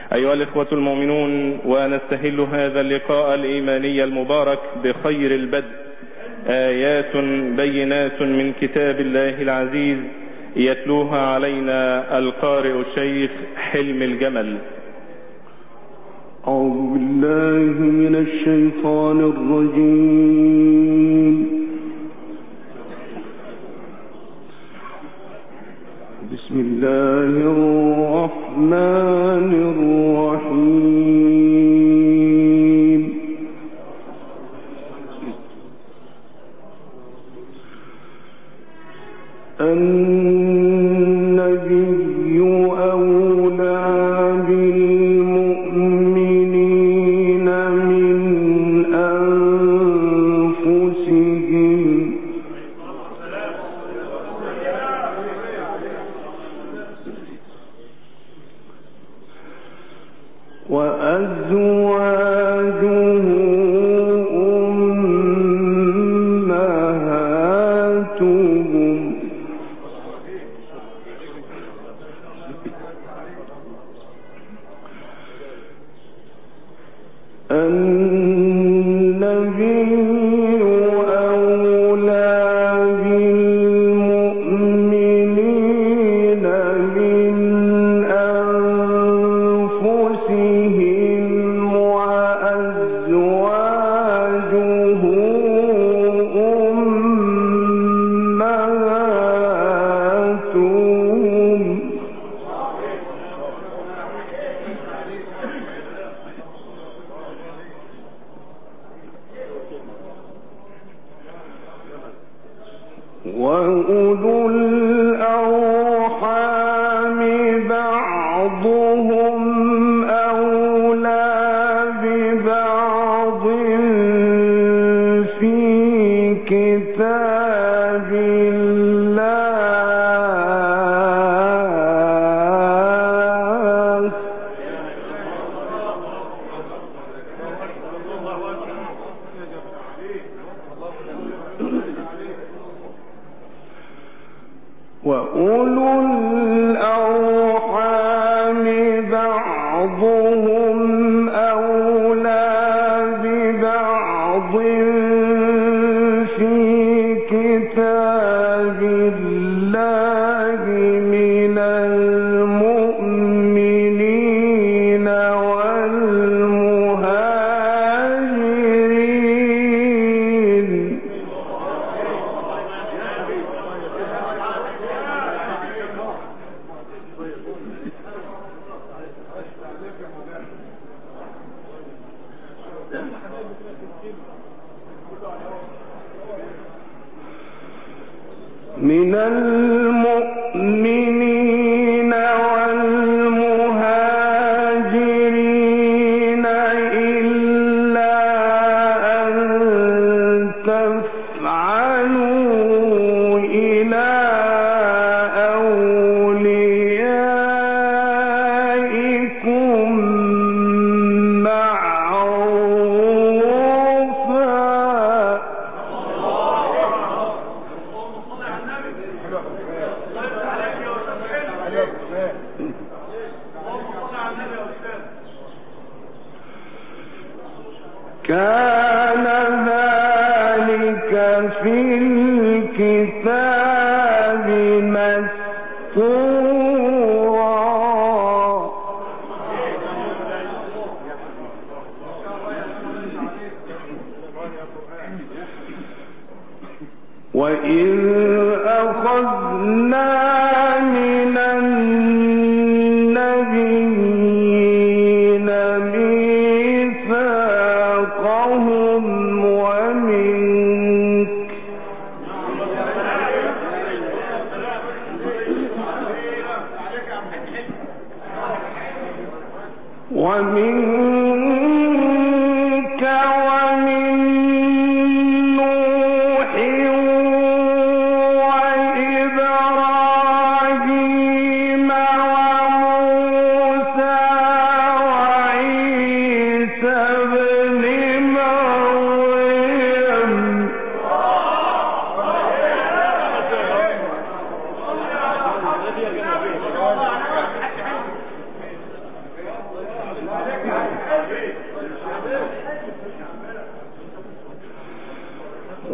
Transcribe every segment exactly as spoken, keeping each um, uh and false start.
أيها الإخوة المؤمنون، ونستهل هذا اللقاء الإيماني المبارك بخير البدء آيات بينات من كتاب الله العزيز يتلوها علينا القارئ الشيخ حلم الجمل. أعوذ بالله من الشيطان الرجيم. بسم الله الرحمن الرحيم. النبي أولى بالمؤمنين من أنفسهم وأزواجه أمهاتهم النبي أولى بالمؤمنين من أنفسهم وأزواجه أمهاتهم وأولو الأرحام بعضهم أولى ببعض في كتاب الله وأولو الأرحام بعضهم أولى ببعض في كتاب الله من المؤمنين والمهاجرين من المؤمنين والمهاجرين إلا أن تفعلوا إلى أوليائكم معروفا كان ذلك في الكتاب مسطورا. وإذ أخذنا من النبيين ميثاقهم ومنك ومنك ومن نوح وإبراهيم وموسى وعيسى ابن مريم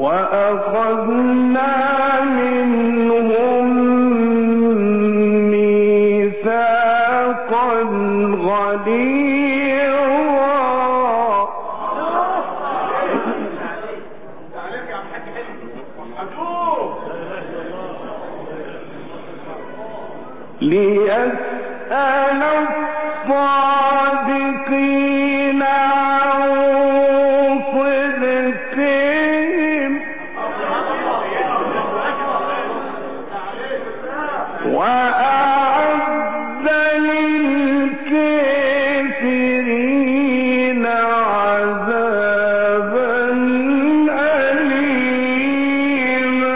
وأخذنا منهم ميثاقا غليظا ليسأل الصادقين عن صدقهم وأعد للكافرين عذابا أليما.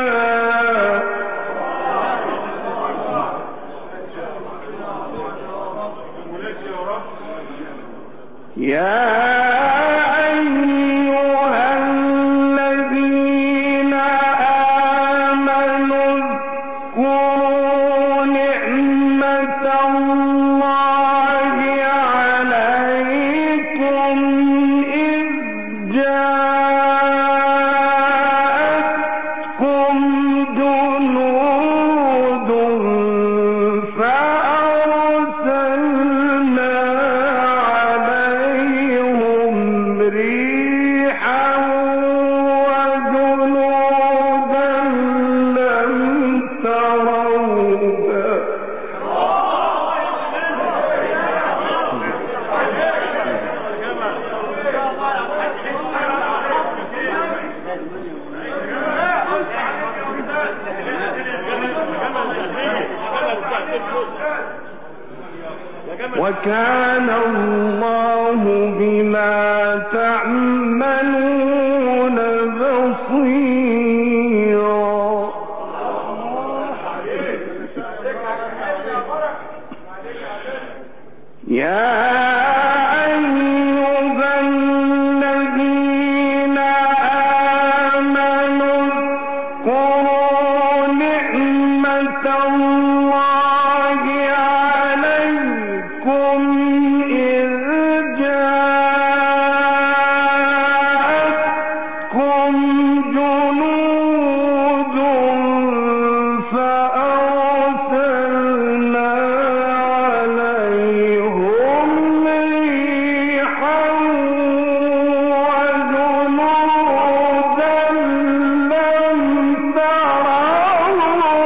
يا أيها الذين آمنوا اذكروا نعمة الله عليكم إذ جاءتكم جنود فأرسلنا عليهم ريحا وجنودا لم تروها وكان الله بما تعملون بصيرا. يا أيها الذين آمنوا اذكروا نعمة الله عليكم إذ جاءتكم جنود فأرسلنا عليهم ريحا وجنودا لم تروها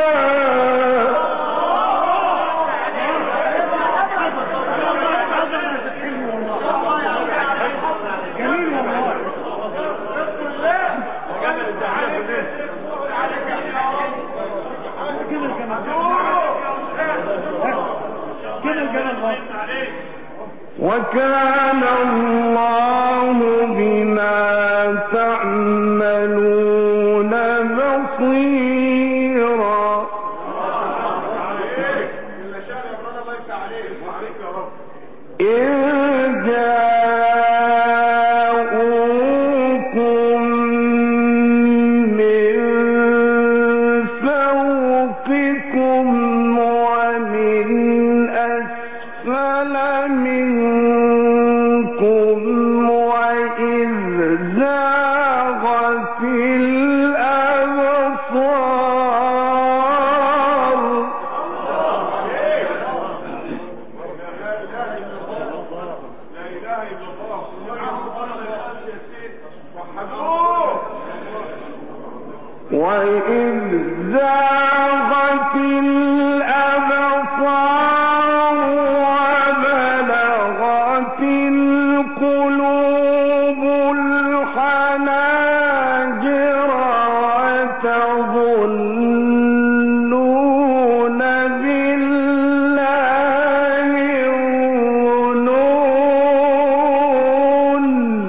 وكان الله بما تعملون بصيرا. إذ جاءوكم من فوقكم ومن أسفل منكم وإذ زاغت الأبصار وإذ زاغت الأبصار وبلغت القلوب الحناجر وتظنون بالله الظنون.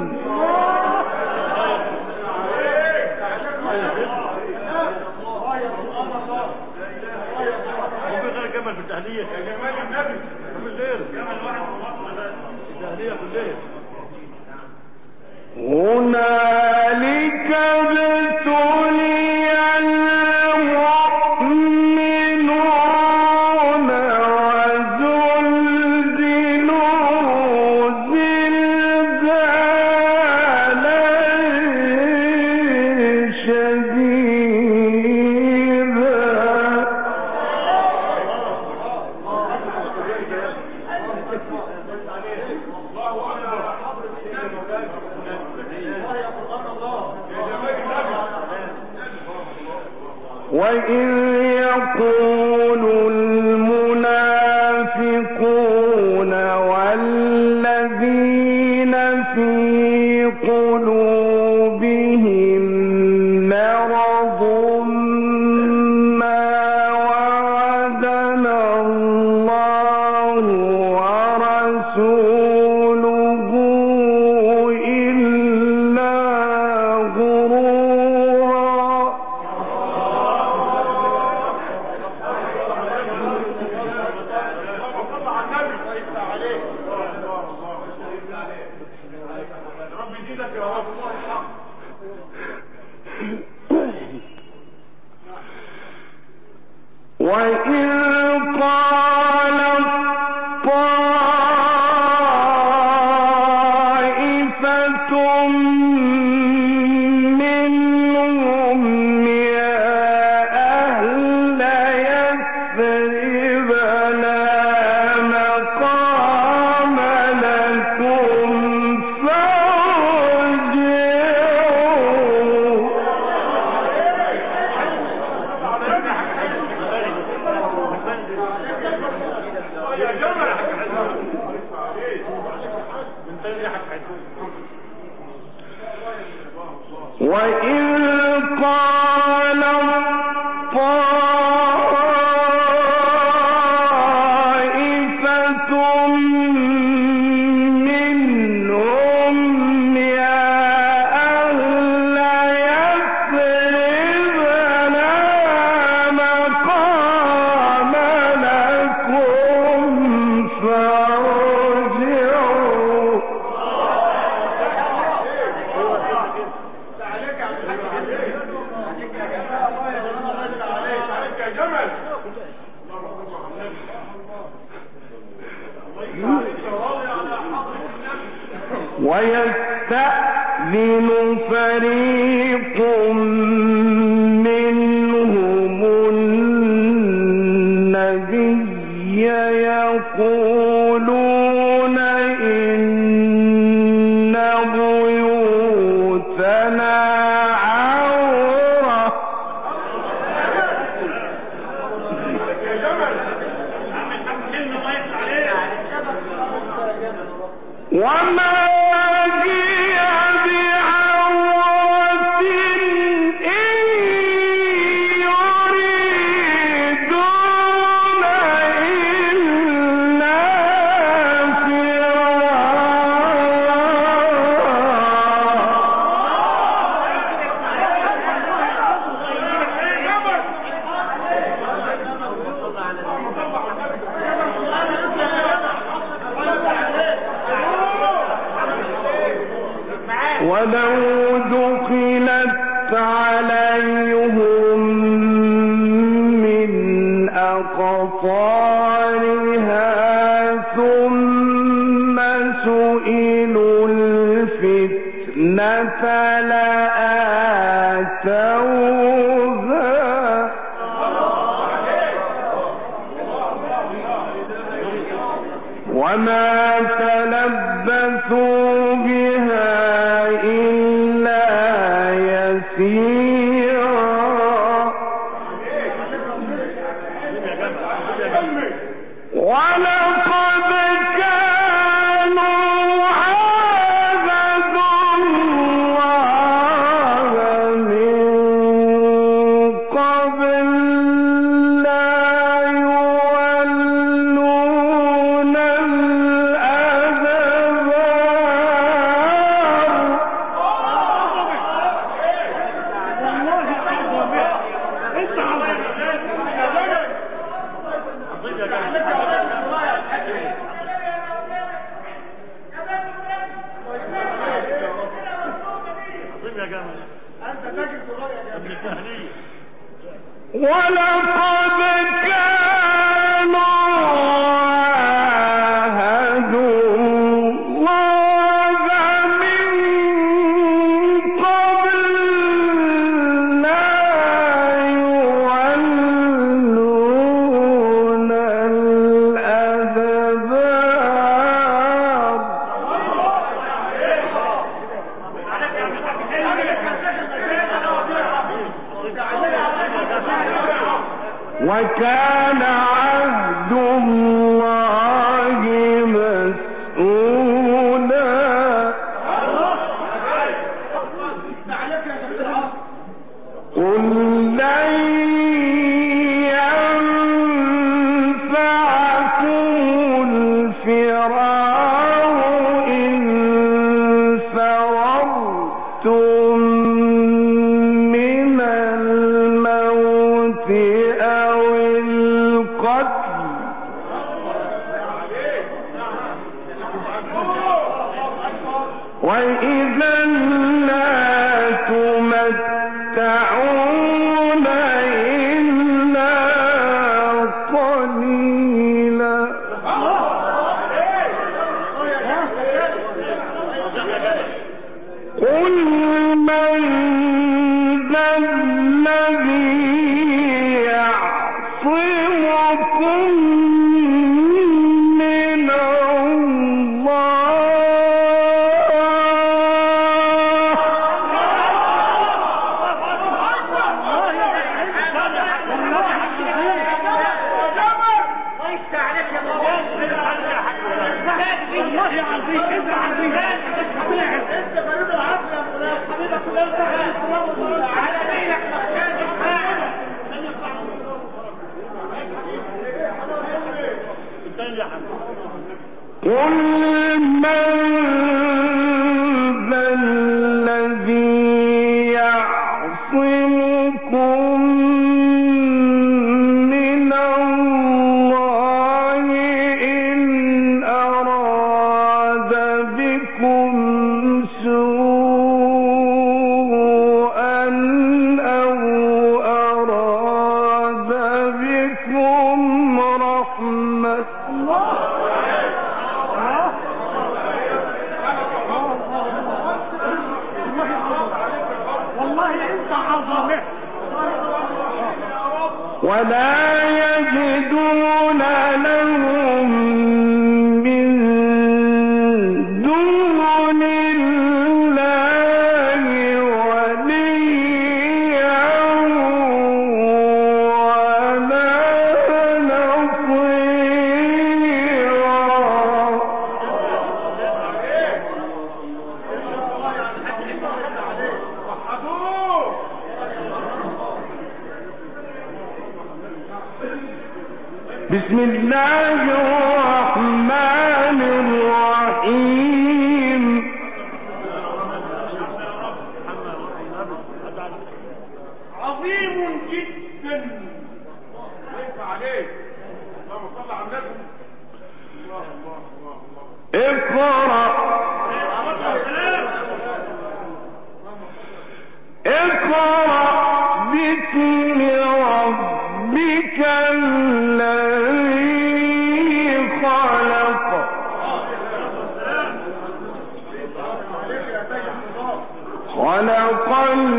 هنالك ابتلي المؤمنون وزلزلوا زلزالا ويستأذن فريق منهم النبي يقولون إن بيوتنا عورة وما ولو دخلت عليهم من أقطارها ثم سئلوا الفتنة لآتوها وما تلبثوا بها ولقد كانوا عاهدوا الله من قبل لا يولون ولقد كانوا عاهدوا الله من قبل لا يولون الأدبار وإذا لا تمتعون إلا قليلا. قل من ذا الذي يعصمكم من قل من ذا الذي يعصمكم من الله إن أراد بكم سوءا أو أراد بكم رحمة. ولا يجدون لهم من دون الله وليا ولا بسم الله الرحمن الرحيم. عظيم جدا ليس عليه. اللهم صل على النبي. الله الله الله الله. اقرأ اقرأ باسم ربك الذي خلق. خلق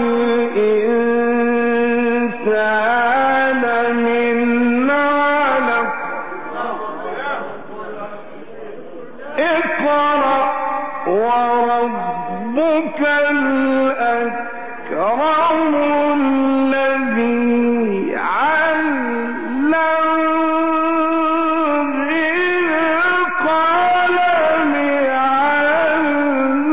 الإنسان من علق. اقرأ وربك الأكرم الذي علم بالقلم علم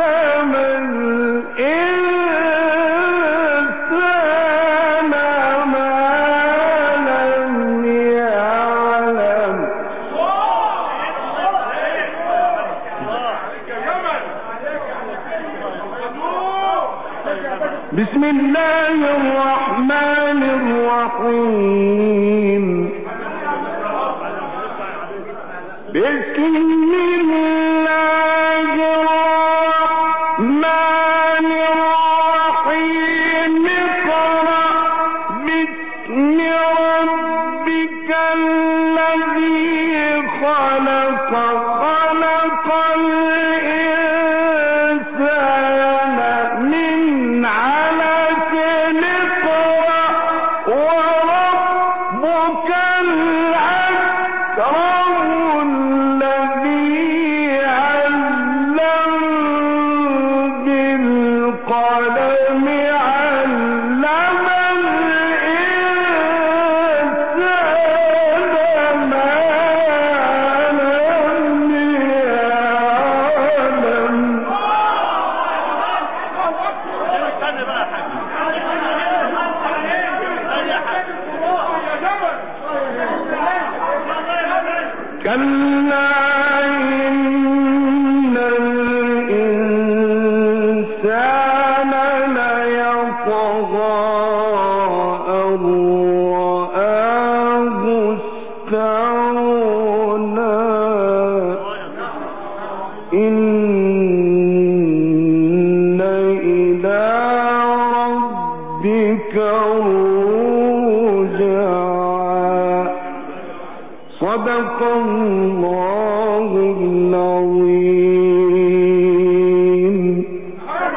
الإنسان ما لم يعلم. بسم الله الرحمن الرحيم. بسم الله الرحمن الرحيم. اقرأ باسم ربك الذي خلق. خلق الإنسان من علق. اقرأ وربك الأكرم الذي علم بالقلم علم الإنسان ما لم يعلم. كلا إن الإنسان ليطغى أن رآه استغنى. إن صدق الله